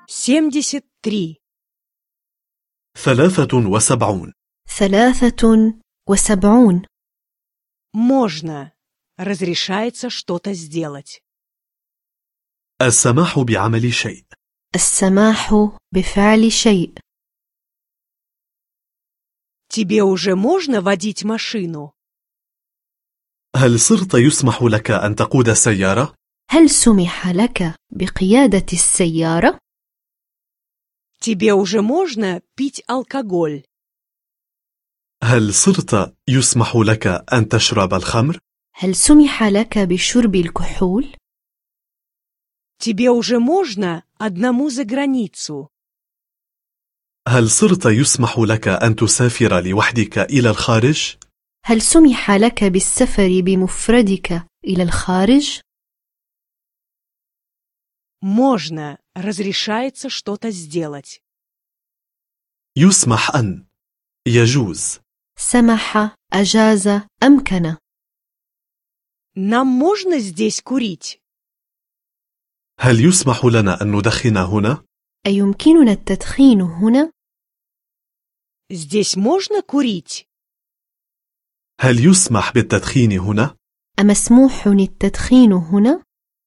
73. 73. 73. Можно. Разрешается что-то сделать. السماح بعمل شيء. السماح بفعل شيء. Тебе уже можно водить машину? هل صرت يسمح لك أن تقود السيارة؟ هل سمح لك بقيادة السيارة؟ Тебе уже можно пить алкоголь? هل صرت يسمح لك أن تشرب الخمر؟ هل سمح لك بشرب الكحول؟ Тебе уже можно одному за границу? هل صرت يسمح لك أن تسافر لوحدك إلى الخارج؟ هل سمح لك بالسفر بمفردك إلى الخارج؟ Можно. Разрешается что-то сделать. يسمح أن. يجوز. سمح، أجاز، أمكن. Нам можно здесь курить? هل يسمح لنا أن ندخن هنا؟ أيمكننا التدخين هنا؟ Здесь можно курить? هل يسمح بالتدخين هنا؟ أمسموح التدخين هنا؟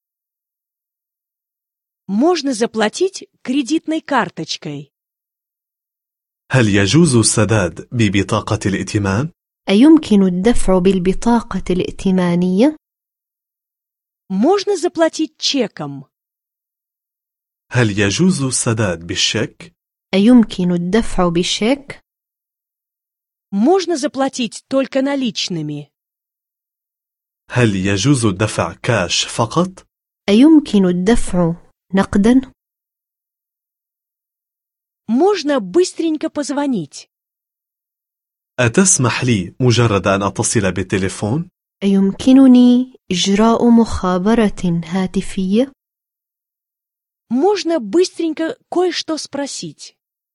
Можно заплатить кредитной карточкой? هل يجوز السداد ببطاقة الائتمان؟ أيمكن الدفع بالبطاقة الائتمانية؟ Можно заплатить чеком? هل يجوز السداد بالشيك؟ أيمكن الدفع بشيك؟ Можно заплатить только наличными? هل يجوز الدفع كاش فقط؟ أيمكن الدفع نقدا؟ Можно быстренько позвонить? أتسمح لي مجرد أن أتصل بالتليفون؟ أيمكنني إجراء مخابرة هاتفية؟ Можно быстренько кое-что спросить?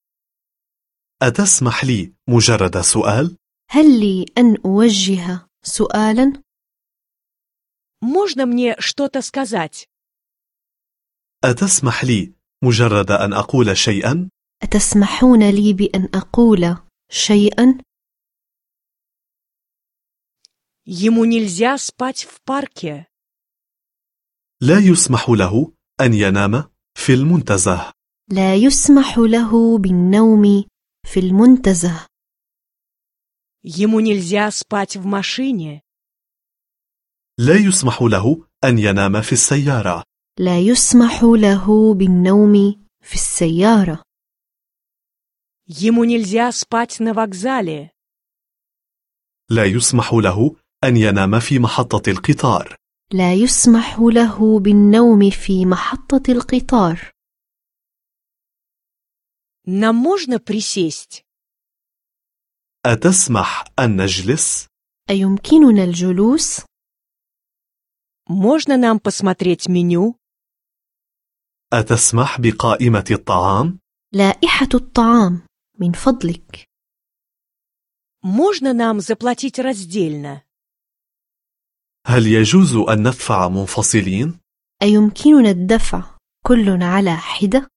أتسمح لي مجرد سؤال؟ هل لي أن أوجه سؤالا؟ Можно мне что-то сказать? أتسمح لي مجرد أن أقول شيئا؟ أتسمحون لي بأن أقول شيئا؟ Ему нельзя спать в парке. لا يسمح له أن ينام في المنتزه. لا يسمح له بالنوم في المنتزه. Ему нельзя спать в машине. لا يسمح له أن ينام في السيارة. لا يسمح له بالنوم في السيارة. Ему нельзя спать на вокзале. لا يسمح له أن ينام في محطة القطار. لا يسمح له بالنوم في محطة القطار. Нам можно присесть? أتسمح أن نجلس؟ أيمكننا الجلوس؟ Можно нам посмотреть меню? أتسمح بقائمة الطعام؟ لائحة الطعام من فضلك. Можно нам заплатить раздельно? هل يجوز أن ندفع منفصلين؟ أيمكننا الدفع كل على حدة؟